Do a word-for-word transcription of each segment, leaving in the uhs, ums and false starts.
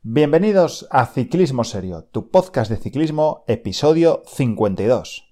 Bienvenidos a Ciclismo Serio, tu podcast de ciclismo, episodio cincuenta y dos.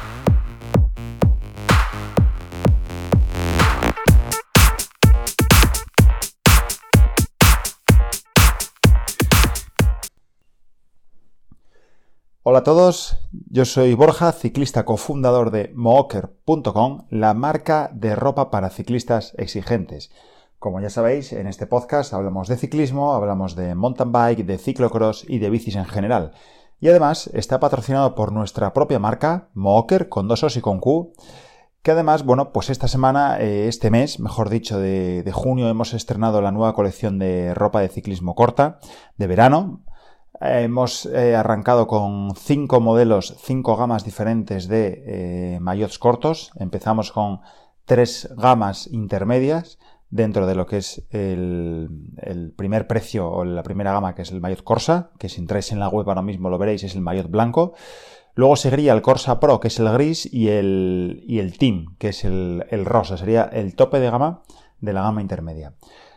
Hola a todos, yo soy Borja, ciclista cofundador de mooker punto com, la marca de ropa para ciclistas exigentes. Como ya sabéis, en este podcast hablamos de ciclismo, hablamos de mountain bike, de ciclocross y de bicis en general. Y además está patrocinado por nuestra propia marca, Mooker, con dos O's y con Q, que además, bueno, pues esta semana, eh, este mes, mejor dicho, de, de junio, hemos estrenado la nueva colección de ropa de ciclismo corta, de verano. Eh, hemos eh, arrancado con cinco modelos, cinco gamas diferentes de eh, maillots cortos. Empezamos con tres gamas intermedias, dentro de lo que es el, el primer precio o la primera gama, que es el maillot Corsa, que si entráis en la web ahora mismo lo veréis, es el maillot blanco. Luego seguiría el Corsa Pro, que es el gris, y el, y el Team, que es el, el rosa. Sería el tope de gama de la gama intermedia.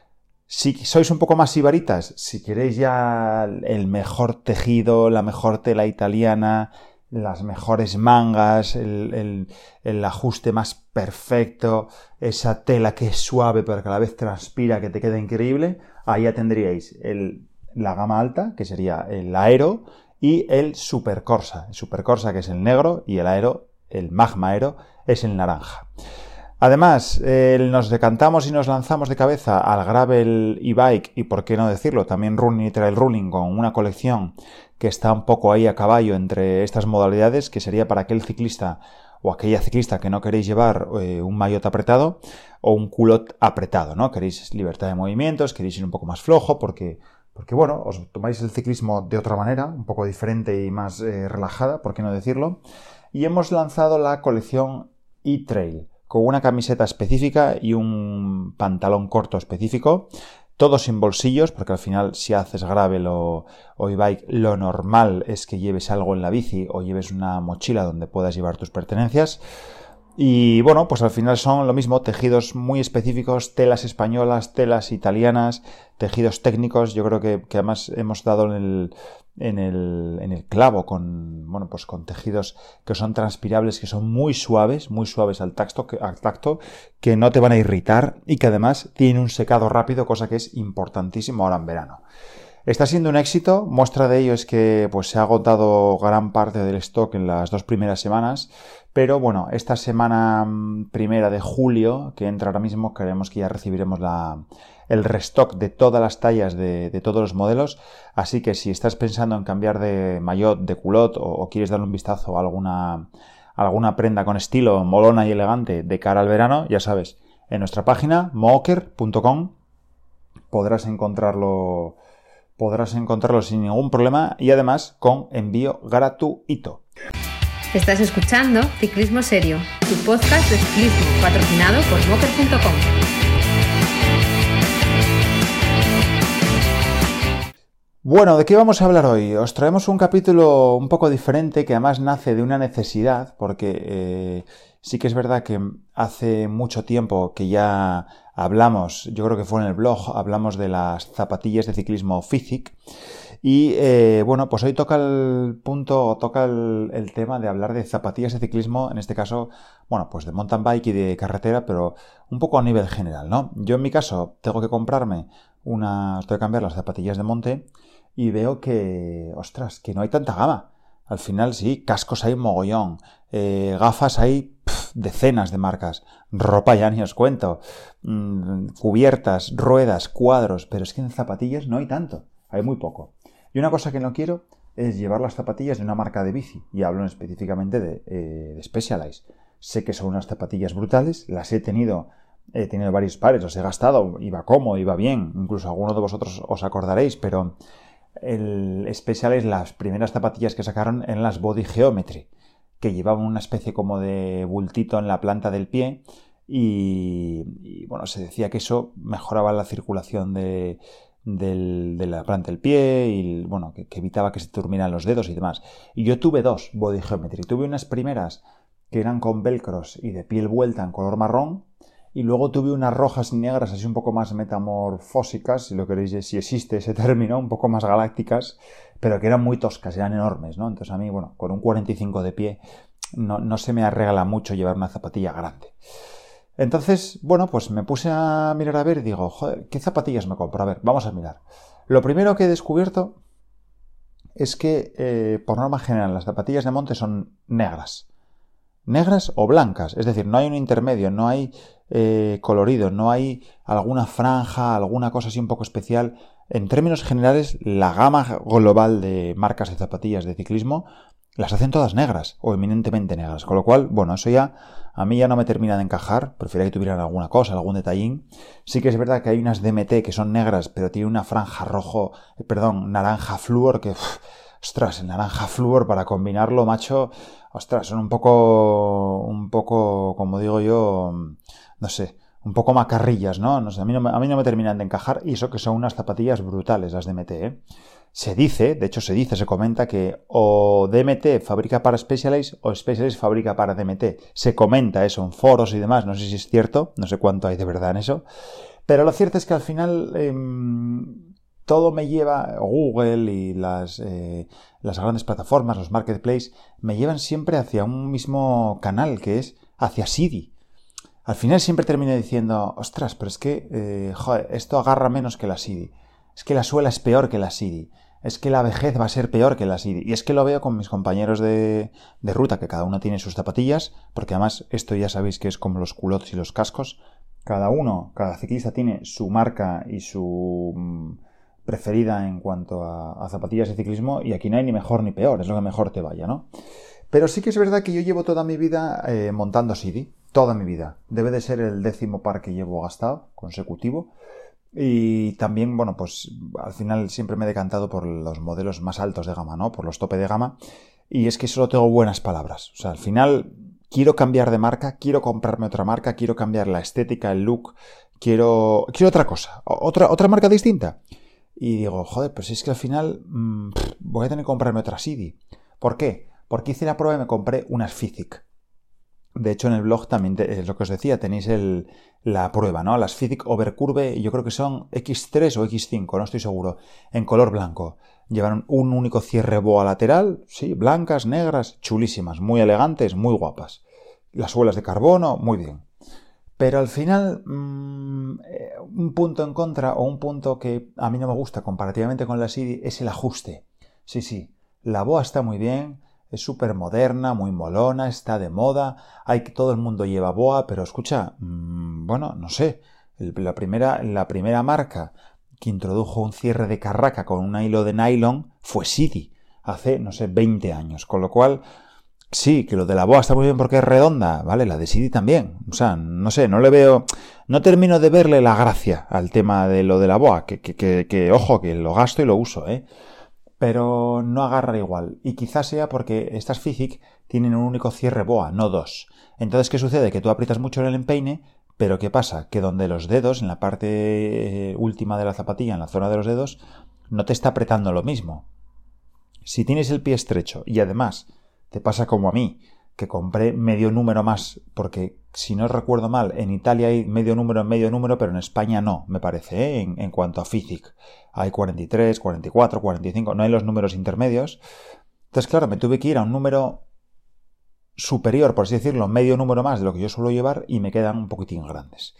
Si sois un poco más sibaritas, si queréis ya el mejor tejido, la mejor tela italiana, las mejores mangas, el, el, el ajuste más perfecto, esa tela que es suave pero que a la vez transpira, que te queda increíble, ahí ya tendríais el, la gama alta, que sería el Aero, y el Super Corsa. El Super Corsa, que es el negro, y el Aero, el Magma Aero, es el naranja. Además, eh, nos decantamos y nos lanzamos de cabeza al gravel y bike, y por qué no decirlo, también running y trail running, con una colección que está un poco ahí a caballo entre estas modalidades, que sería para aquel ciclista o aquella ciclista que no queréis llevar eh, un maillot apretado o un culot apretado, ¿no? Queréis libertad de movimientos, queréis ir un poco más flojo porque, porque bueno, os tomáis el ciclismo de otra manera, un poco diferente y más eh, relajada, por qué no decirlo. Y hemos lanzado la colección e-trail, con una camiseta específica y un pantalón corto específico, todo sin bolsillos, porque al final si haces gravel o, o e-bike, lo normal es que lleves algo en la bici o lleves una mochila donde puedas llevar tus pertenencias. Y bueno, pues al final son lo mismo, tejidos muy específicos, telas españolas, telas italianas, tejidos técnicos. Yo creo que, que además hemos dado en el, en el, en el clavo con, bueno, pues con tejidos que son transpirables, que son muy suaves, muy suaves al tacto, que, al tacto, que no te van a irritar y que además tienen un secado rápido, cosa que es importantísimo ahora en verano. Está siendo un éxito, muestra de ello es que pues, se ha agotado gran parte del stock en las dos primeras semanas, pero bueno, esta semana primera de julio, que entra ahora mismo, creemos que ya recibiremos la, el restock de todas las tallas de, de todos los modelos, así que si estás pensando en cambiar de maillot, de culot o, o quieres darle un vistazo a alguna, alguna prenda con estilo, molona y elegante de cara al verano, ya sabes, en nuestra página mooker punto com podrás encontrarlo... podrás encontrarlo sin ningún problema y además con envío gratuito. Estás escuchando Ciclismo Serio, tu podcast de ciclismo patrocinado por mooker punto com. Bueno, ¿de qué vamos a hablar hoy? Os traemos un capítulo un poco diferente que además nace de una necesidad, porque eh, sí que es verdad que hace mucho tiempo que ya hablamos, yo creo que fue en el blog, hablamos de las zapatillas de ciclismo Physic y eh, bueno, pues hoy toca el punto, toca el, el tema de hablar de zapatillas de ciclismo, en este caso, bueno, pues de mountain bike y de carretera, pero un poco a nivel general, ¿no? Yo en mi caso tengo que comprarme una, tengo que cambiar las zapatillas de monte y veo que, ostras, que no hay tanta gama. Al final sí, cascos hay mogollón, eh, gafas hay pff, decenas de marcas, ropa ya ni os cuento, mm, cubiertas, ruedas, cuadros, pero es que en zapatillas no hay tanto, hay muy poco. Y una cosa que no quiero es llevar las zapatillas de una marca de bici, y hablo específicamente de, eh, de Specialized. Sé que son unas zapatillas brutales, las he tenido, he tenido varios pares, los he gastado, iba cómodo, iba bien, incluso algunos de vosotros os acordaréis, pero el Specialized, las primeras zapatillas que sacaron eran las Body Geometry, que llevaban una especie como de bultito en la planta del pie y, y bueno, se decía que eso mejoraba la circulación de, del, de la planta del pie y bueno, que, que evitaba que se durmieran los dedos y demás. Y yo tuve dos Body Geometry, tuve unas primeras que eran con velcros y de piel vuelta en color marrón Y luego tuve unas rojas y negras así un poco más metamorfósicas, si lo queréis, si existe ese término, un poco más galácticas, pero que eran muy toscas, eran enormes, ¿no? Entonces a mí, bueno, con un cuarenta y cinco de pie no, no se me arregla mucho llevar una zapatilla grande. Entonces, bueno, pues me puse a mirar a ver y digo, joder, ¿qué zapatillas me compro? A ver, vamos a mirar. Lo primero que he descubierto es que, eh, por norma general, las zapatillas de monte son negras. Negras o blancas, es decir, no hay un intermedio, no hay eh, colorido, no hay alguna franja, alguna cosa así un poco especial. En términos generales, la gama global de marcas de zapatillas de ciclismo las hacen todas negras o eminentemente negras, con lo cual, bueno, eso ya a mí ya no me termina de encajar, prefiero que tuvieran alguna cosa, algún detallín. Sí que es verdad que hay unas D M T que son negras, pero tiene una franja rojo, eh, perdón, naranja flúor que... Uff, ostras, el naranja flúor para combinarlo, macho, ostras, son un poco, un poco, como digo yo, no sé, un poco macarrillas, ¿no? No sé, a mí no, me, a mí no me terminan de encajar y eso que son unas zapatillas brutales las D M T, ¿eh? Se dice, de hecho se dice, se comenta que o D M T fabrica para Specialized o Specialized fabrica para D M T. Se comenta eso en foros y demás, no sé si es cierto, no sé cuánto hay de verdad en eso, pero lo cierto es que al final... Eh, todo me lleva, Google y las, eh, las grandes plataformas, los marketplaces, me llevan siempre hacia un mismo canal, que es hacia Sidi. Al final siempre termino diciendo, ostras, pero es que, eh, joder, esto agarra menos que la Sidi. Es que la suela es peor que la Sidi. Es que la vejez va a ser peor que la Sidi. Y es que lo veo con mis compañeros de, de ruta, que cada uno tiene sus zapatillas, porque además esto ya sabéis que es como los culottes y los cascos. Cada uno, cada ciclista tiene su marca y su... preferida en cuanto a, a zapatillas de ciclismo y aquí no hay ni mejor ni peor, es lo que mejor te vaya, ¿no? Pero sí que es verdad que yo llevo toda mi vida eh, montando Sidi, toda mi vida. Debe de ser el décimo par que llevo gastado, consecutivo. Y también, bueno, pues al final siempre me he decantado por los modelos más altos de gama, ¿no? Por los tope de gama. Y es que solo tengo buenas palabras. O sea, al final quiero cambiar de marca, quiero comprarme otra marca, quiero cambiar la estética, el look, quiero, quiero otra cosa, otra, otra marca distinta. Y digo, joder, pues es que al final mmm, voy a tener que comprarme otra Sidi. ¿Por qué? Porque hice la prueba y me compré unas Fizik. De hecho, en el blog también te, es lo que os decía, tenéis el, la prueba, ¿no? Las Fizik Overcurve, yo creo que son equis tres o equis cinco, no estoy seguro, en color blanco. Llevan un único cierre boa lateral, sí, blancas, negras, chulísimas, muy elegantes, muy guapas. Las suelas de carbono, muy bien. Pero al final, mmm, un punto en contra o un punto que a mí no me gusta comparativamente con la Sidi es el ajuste. Sí, sí, la boa está muy bien, es súper moderna, muy molona, está de moda, hay que todo el mundo lleva boa, pero escucha, mmm, bueno, no sé, la primera, la primera marca que introdujo un cierre de carraca con un hilo de nylon fue Sidi, hace, no sé, veinte años, con lo cual... Sí, que lo de la boa está muy bien porque es redonda, ¿vale? La de Sidi también. O sea, no sé, no le veo... No termino de verle la gracia al tema de lo de la boa, que, que, que, que ojo, que lo gasto y lo uso, ¿eh? Pero no agarra igual. Y quizás sea porque estas Fizik tienen un único cierre boa, no dos. Entonces, ¿qué sucede? Que tú aprietas mucho en el empeine, pero ¿qué pasa? Que donde los dedos, en la parte última de la zapatilla, en la zona de los dedos, no te está apretando lo mismo. Si tienes el pie estrecho y además... te pasa como a mí, que compré medio número más, porque si no recuerdo mal, en Italia hay medio número en medio número, pero en España no, me parece, ¿eh? en, en cuanto a Fizik. Hay cuarenta y tres, cuarenta y cuatro, cuarenta y cinco, no hay los números intermedios. Entonces, claro, me tuve que ir a un número superior, por así decirlo, medio número más de lo que yo suelo llevar y me quedan un poquitín grandes.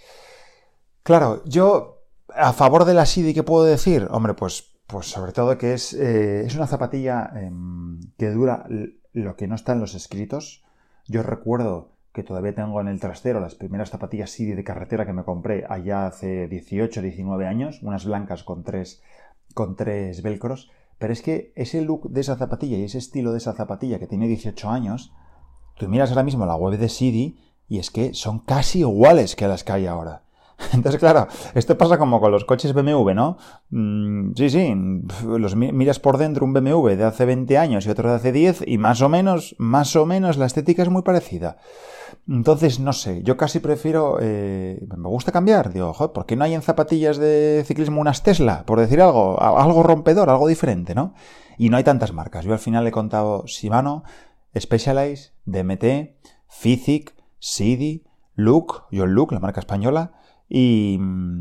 Claro, yo, a favor de la Sidi, ¿qué puedo decir? Hombre, pues, pues sobre todo que es, eh, es una zapatilla eh, que dura... lo que no está en los escritos. Yo recuerdo que todavía tengo en el trastero las primeras zapatillas Sidi de carretera que me compré allá hace dieciocho, diecinueve años, unas blancas con tres, con tres velcros, pero es que ese look de esa zapatilla y ese estilo de esa zapatilla que tiene dieciocho años, tú miras ahora mismo la web de Sidi y es que son casi iguales que las que hay ahora. Entonces, claro, esto pasa como con los coches B M W, ¿no? Mm, sí, sí, los miras por dentro un B M W de hace veinte años y otro de hace diez y más o menos, más o menos la estética es muy parecida. Entonces, no sé, yo casi prefiero... Eh, me gusta cambiar, digo, joder, ¿por qué no hay en zapatillas de ciclismo unas Tesla? Por decir algo, algo rompedor, algo diferente, ¿no? Y no hay tantas marcas. Yo al final he contado Shimano, Specialized, D M T, Fizik, Sidi... Look, John Look, la marca española, y,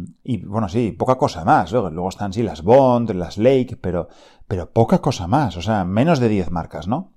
y bueno, sí, poca cosa más. Luego, luego están, sí, las Bond, las Lake, pero, pero poca cosa más, o sea, menos de diez marcas, ¿no?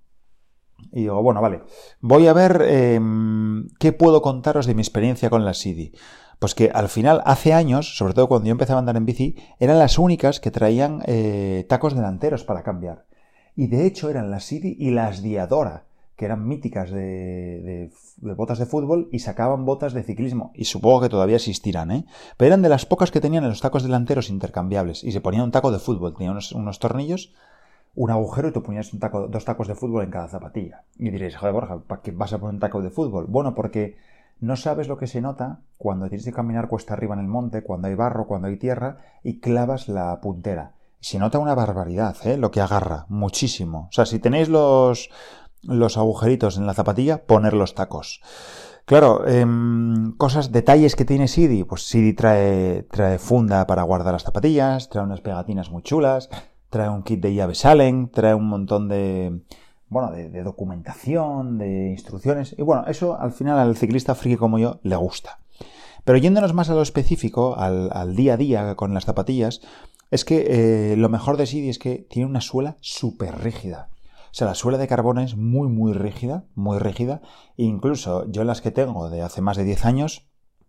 Y digo, bueno, vale, voy a ver eh, qué puedo contaros de mi experiencia con las Sidi. Pues que al final, hace años, sobre todo cuando yo empezaba a andar en bici, eran las únicas que traían eh, tacos delanteros para cambiar. Y de hecho eran las Sidi y las Diadora, que eran míticas de, de, de botas de fútbol y sacaban botas de ciclismo. Y supongo que todavía existirán, ¿eh? Pero eran de las pocas que tenían los tacos delanteros intercambiables. Y se ponía un taco de fútbol, tenía unos, unos tornillos, un agujero y tú ponías un taco, dos tacos de fútbol en cada zapatilla. Y diréis, joder, Borja, ¿para qué vas a poner un taco de fútbol? Bueno, porque no sabes lo que se nota cuando tienes que caminar cuesta arriba en el monte, cuando hay barro, cuando hay tierra y clavas la puntera. Se nota una barbaridad, ¿eh? Lo que agarra, muchísimo. O sea, si tenéis los, los agujeritos en la zapatilla, poner los tacos. Claro, eh, cosas, detalles que tiene Sidi. Pues Sidi trae, trae funda para guardar las zapatillas, trae unas pegatinas muy chulas, trae un kit de llaves Allen, trae un montón de, bueno, de, de documentación, de instrucciones. Y bueno, eso al final al ciclista friki como yo le gusta. Pero yéndonos más a lo específico, al, al día a día con las zapatillas, es que eh, lo mejor de Sidi es que tiene una suela súper rígida. O sea, la suela de carbón es muy, muy rígida, muy rígida. E incluso yo las que tengo de hace más de diez años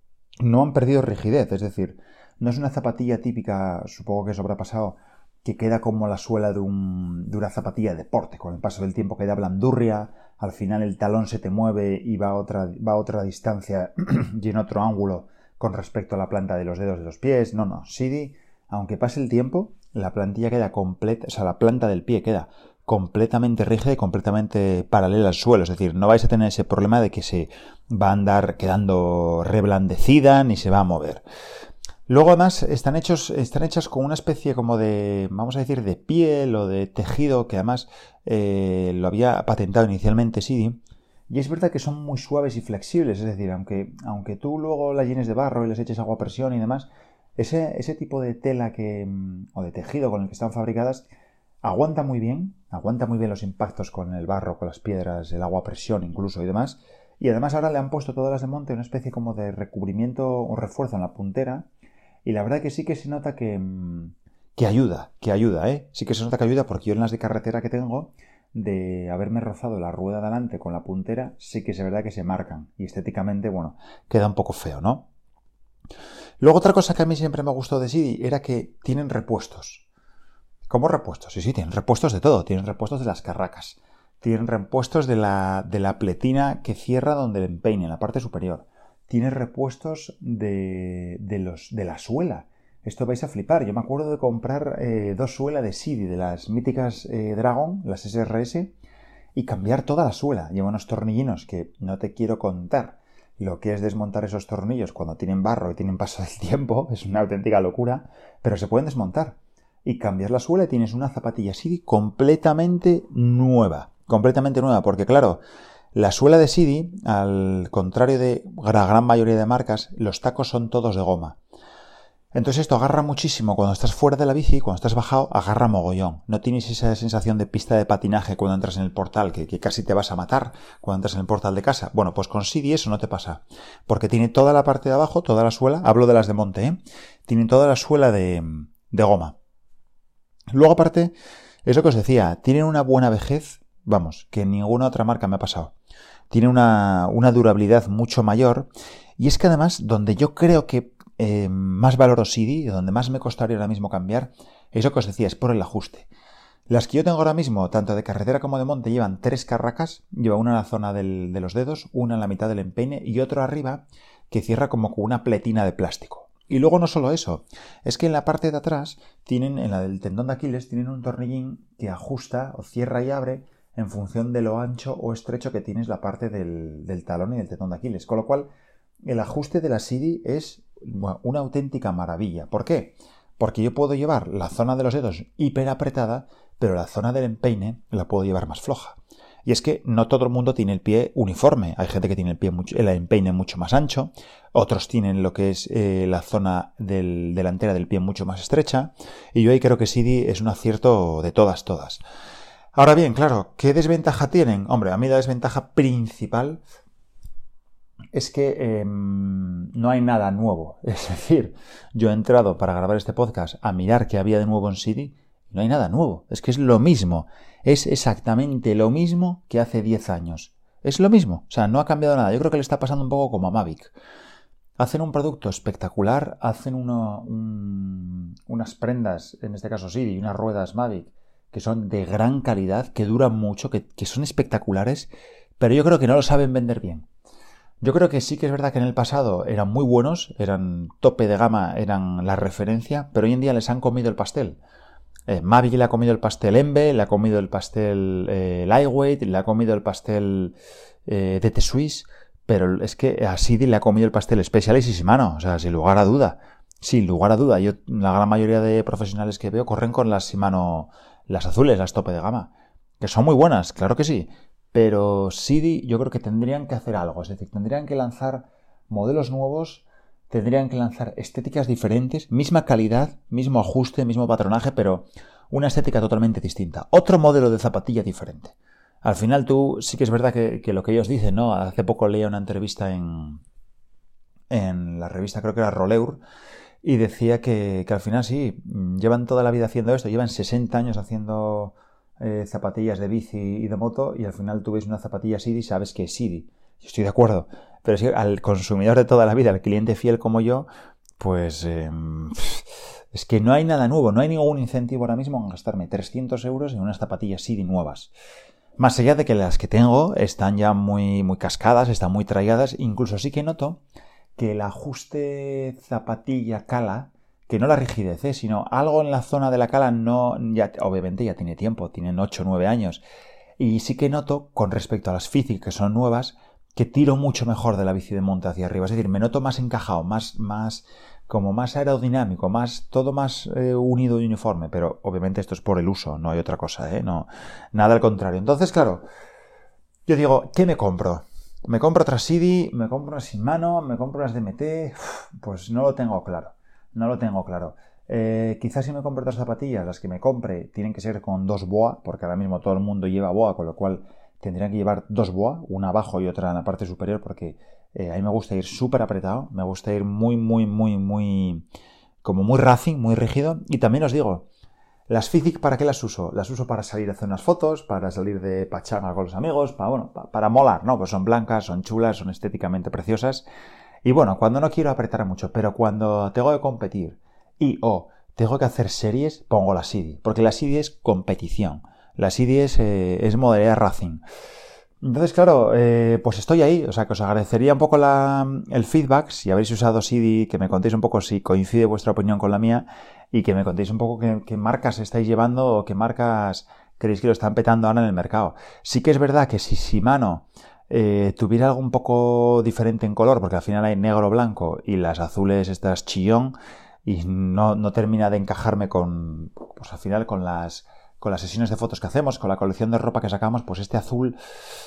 no han perdido rigidez. Es decir, no es una zapatilla típica, supongo que eso habrá pasado, que queda como la suela de, un, de una zapatilla de deporte. Con el paso del tiempo queda blandurria, al final el talón se te mueve y va a otra, va a otra distancia y en otro ángulo con respecto a la planta de los dedos de los pies. No, no, Sidi, aunque pase el tiempo, la plantilla queda completa, o sea, la planta del pie queda completamente rígida y completamente paralela al suelo. Es decir, no vais a tener ese problema de que se va a andar quedando reblandecida ni se va a mover. Luego además están hechos, están hechas con una especie como de, vamos a decir, de piel o de tejido que además eh, lo había patentado inicialmente Sidi. Y es verdad que son muy suaves y flexibles, es decir, aunque, aunque tú luego las llenes de barro y les eches agua a presión y demás, ese, ese tipo de tela que, o de tejido con el que están fabricadas aguanta muy bien, aguanta muy bien los impactos con el barro, con las piedras, el agua a presión incluso y demás. Y además ahora le han puesto todas las de monte una especie como de recubrimiento o refuerzo en la puntera. Y la verdad que sí que se nota que, que ayuda, que ayuda, ¿eh? Sí que se nota que ayuda porque yo en las de carretera que tengo, de haberme rozado la rueda de adelante con la puntera, sí que es verdad que se marcan. Y estéticamente, bueno, queda un poco feo, ¿no? Luego otra cosa que a mí siempre me gustó de Sidi era que tienen repuestos. ¿Cómo repuestos? Sí, sí, tienen repuestos de todo. Tienen repuestos de las carracas. Tienen repuestos de la, de la pletina que cierra donde el empeine, en la parte superior. Tiene repuestos de, de, los, de la suela. Esto vais a flipar. Yo me acuerdo de comprar eh, dos suelas de Sidi, de las míticas eh, Dragon, las S R S, y cambiar toda la suela. Lleva unos tornillinos que no te quiero contar lo que es desmontar esos tornillos cuando tienen barro y tienen paso del tiempo. Es una auténtica locura, pero se pueden desmontar. Y cambiar la suela y tienes una zapatilla Sidi completamente nueva. Completamente nueva, porque claro, la suela de Sidi, al contrario de la gran mayoría de marcas, los tacos son todos de goma. Entonces esto agarra muchísimo cuando estás fuera de la bici, cuando estás bajado, agarra mogollón. No tienes esa sensación de pista de patinaje cuando entras en el portal, que, que casi te vas a matar cuando entras en el portal de casa. Bueno, pues con Sidi eso no te pasa, porque tiene toda la parte de abajo, toda la suela, hablo de las de monte, ¿eh? Tiene toda la suela de, de goma. Luego aparte, es lo que os decía, tienen una buena vejez, vamos, que ninguna otra marca me ha pasado. Tiene una, una durabilidad mucho mayor y es que además donde yo creo que eh, más valoro Sidi, donde más me costaría ahora mismo cambiar, es lo que os decía, es por el ajuste. Las que yo tengo ahora mismo, tanto de carretera como de monte, llevan tres carracas, lleva una en la zona del, de los dedos, una en la mitad del empeine y otra arriba que cierra como con una pletina de plástico. Y luego no solo eso, es que en la parte de atrás tienen, en la del tendón de Aquiles, tienen un tornillín que ajusta o cierra y abre en función de lo ancho o estrecho que tienes la parte del, del talón y del tendón de Aquiles. Con lo cual, el ajuste de la Sidi es bueno, una auténtica maravilla. ¿Por qué? Porque yo puedo llevar la zona de los dedos hiper apretada, pero la zona del empeine la puedo llevar más floja. Y es que no todo el mundo tiene el pie uniforme. Hay gente que tiene el pie mucho, el empeine mucho más ancho, otros tienen lo que es eh, la zona del, delantera del pie mucho más estrecha, y yo ahí creo que Sidi es un acierto de todas, todas. Ahora bien, claro, ¿qué desventaja tienen? Hombre, a mí la desventaja principal es que eh, no hay nada nuevo. Es decir, yo he entrado para grabar este podcast a mirar qué había de nuevo en C D y no hay nada nuevo. Es que es lo mismo. Es exactamente lo mismo que hace diez años. Es lo mismo. O sea, no ha cambiado nada. Yo creo que le está pasando un poco como a Mavic. Hacen un producto espectacular, hacen uno, un, unas prendas, en este caso C D, y unas ruedas Mavic, que son de gran calidad, que duran mucho, que, que son espectaculares, pero yo creo que no lo saben vender bien. Yo creo que sí que es verdad que en el pasado eran muy buenos, eran tope de gama, eran la referencia, pero hoy en día les han comido el pastel. Eh, Mavic le ha comido el pastel Embe, le ha comido el pastel eh, Lightweight, le ha comido el pastel eh, D T Swiss, pero es que a C D le ha comido el pastel Specialized y Shimano, o sea, sin lugar a duda. Sin lugar a duda. Yo, la gran mayoría de profesionales que veo corren con las Shimano, las azules, las tope de gama, que son muy buenas, claro que sí. Pero C D yo creo que tendrían que hacer algo, es decir, tendrían que lanzar modelos nuevos, tendrían que lanzar estéticas diferentes, misma calidad, mismo ajuste, mismo patronaje, pero una estética totalmente distinta. Otro modelo de zapatilla diferente. Al final tú, sí que es verdad que, que lo que ellos dicen, ¿no? Hace poco leía una entrevista en, en la revista, creo que era Roleur, y decía que, que al final sí, llevan toda la vida haciendo esto, llevan sesenta años haciendo eh, zapatillas de bici y de moto, y al final tú ves una zapatilla C D y sabes que es C D. Yo estoy de acuerdo, pero si al consumidor de toda la vida, al cliente fiel como yo, pues eh, es que no hay nada nuevo, no hay ningún incentivo ahora mismo en gastarme trescientos euros en unas zapatillas C D nuevas. Más allá de que las que tengo están ya muy, muy cascadas, están muy tralladas, incluso sí que noto que el ajuste zapatilla-cala, que no la rigidez, ¿eh? Sino algo en la zona de la cala, no, ya, obviamente ya tiene tiempo, tienen ocho o nueve años, y sí que noto, con respecto a las Physique, que son nuevas, que tiro mucho mejor de la bici de monta hacia arriba, es decir, me noto más encajado, más, más, como más aerodinámico, más, todo más eh, unido y uniforme, pero obviamente esto es por el uso, no hay otra cosa, ¿eh? No, nada al contrario. Entonces, claro, yo digo, ¿qué me compro? ¿Me compro otras C D? ¿Me compro unas Shimano? ¿Me compro unas D M T? Pues no lo tengo claro, no lo tengo claro. Eh, quizás si me compro otras zapatillas, las que me compre tienen que ser con dos B O A, porque ahora mismo todo el mundo lleva B O A, con lo cual tendrían que llevar dos B O A, una abajo y otra en la parte superior, porque eh, a mí me gusta ir súper apretado, me gusta ir muy, muy, muy, muy, como muy racing, muy rígido. Y también os digo, las Physique, ¿para qué las uso? Las uso para salir a hacer unas fotos, para salir de pachanga con los amigos, para, bueno, para, para molar, ¿no? Pues son blancas, son chulas, son estéticamente preciosas. Y bueno, cuando no quiero apretar mucho, pero cuando tengo que competir y o tengo que hacer series, pongo la C D, porque la C D es competición. La C D es, eh, es modalidad racing. Entonces, claro, eh, pues estoy ahí. O sea, que os agradecería un poco la, el feedback, si habéis usado C D, que me contéis un poco si coincide vuestra opinión con la mía y que me contéis un poco qué, qué marcas estáis llevando o qué marcas creéis que lo están petando ahora en el mercado. Sí que es verdad que si Shimano eh, tuviera algo un poco diferente en color, porque al final hay negro-blanco y las azules estas chillón, y no, no termina de encajarme con, pues al final con las... con las sesiones de fotos que hacemos, con la colección de ropa que sacamos, pues este azul,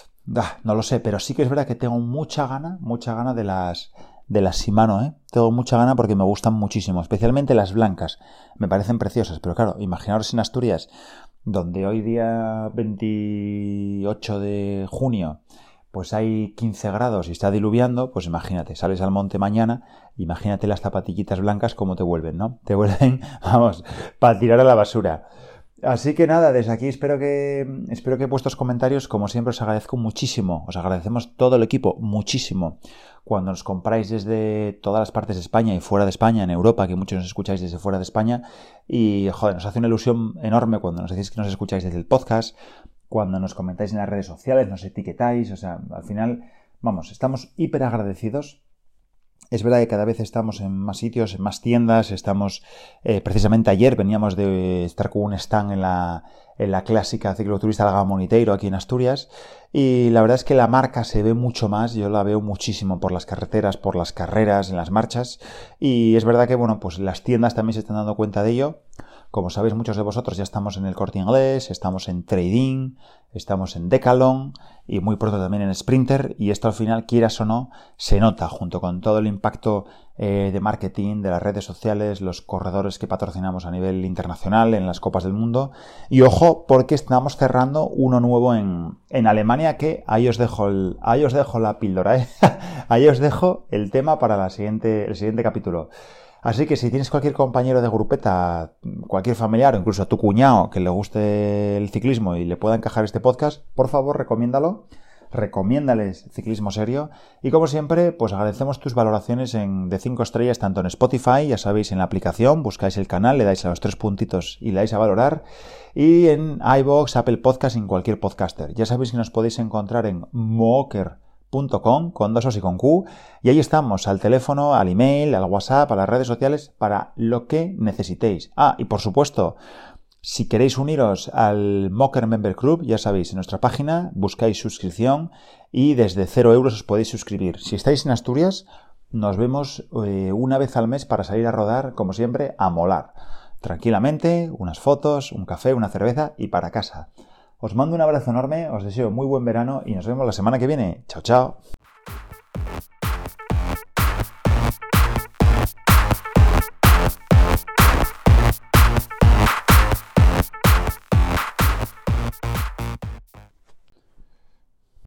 ah, no lo sé, pero sí que es verdad que tengo mucha gana, mucha gana de las de las Shimano, ¿eh? Tengo mucha gana porque me gustan muchísimo, especialmente las blancas, me parecen preciosas, pero claro, imaginaros en Asturias, donde hoy día veintiocho de junio, pues hay quince grados y está diluviando, pues imagínate, sales al monte mañana, imagínate las zapatillitas blancas cómo te vuelven, ¿no? Te vuelven, vamos, para tirar a la basura. Así que nada, desde aquí espero que espero que vuestros comentarios, como siempre, os agradezco muchísimo. Os agradecemos todo el equipo muchísimo. Cuando nos compráis desde todas las partes de España y fuera de España, en Europa, que muchos nos escucháis desde fuera de España. Y, joder, nos hace una ilusión enorme cuando nos decís que nos escucháis desde el podcast, cuando nos comentáis en las redes sociales, nos etiquetáis. O sea, al final, vamos, estamos hiper agradecidos. Es verdad que cada vez estamos en más sitios, en más tiendas, estamos, eh, precisamente ayer veníamos de estar con un stand en la, en la clásica cicloturista Alga Moniteiro aquí en Asturias, y la verdad es que la marca se ve mucho más, yo la veo muchísimo por las carreteras, por las carreras, en las marchas, y es verdad que, bueno, pues las tiendas también se están dando cuenta de ello. Como sabéis muchos de vosotros, ya estamos en el Corte Inglés, estamos en Trading, estamos en Decathlon y muy pronto también en Sprinter, y esto al final, quieras o no, se nota junto con todo el impacto eh, de marketing, de las redes sociales, los corredores que patrocinamos a nivel internacional en las Copas del Mundo. Y ojo, porque estamos cerrando uno nuevo en, en Alemania, que ahí os dejo, el, ahí os dejo la píldora, ¿eh? Ahí os dejo el tema para la siguiente, el siguiente capítulo. Así que si tienes cualquier compañero de grupeta, cualquier familiar o incluso a tu cuñado que le guste el ciclismo y le pueda encajar este podcast, por favor recomiéndalo. Recomiéndales Ciclismo Serio y como siempre pues agradecemos tus valoraciones en, de cinco estrellas tanto en Spotify, ya sabéis, en la aplicación, buscáis el canal, le dais a los tres puntitos y le dais a valorar, y en iVoox, Apple Podcast, en cualquier podcaster. Ya sabéis que nos podéis encontrar en mooker punto com con dos os y con Q, y ahí estamos, al teléfono, al email, al WhatsApp, a las redes sociales, para lo que necesitéis. Ah, y por supuesto, si queréis uniros al Mooker Member Club, ya sabéis, en nuestra página buscáis suscripción y desde cero euros os podéis suscribir. Si estáis en Asturias, nos vemos eh, una vez al mes para salir a rodar, como siempre, a molar. Tranquilamente, unas fotos, un café, una cerveza y para casa. Os mando un abrazo enorme, os deseo muy buen verano y nos vemos la semana que viene. Chao, chao.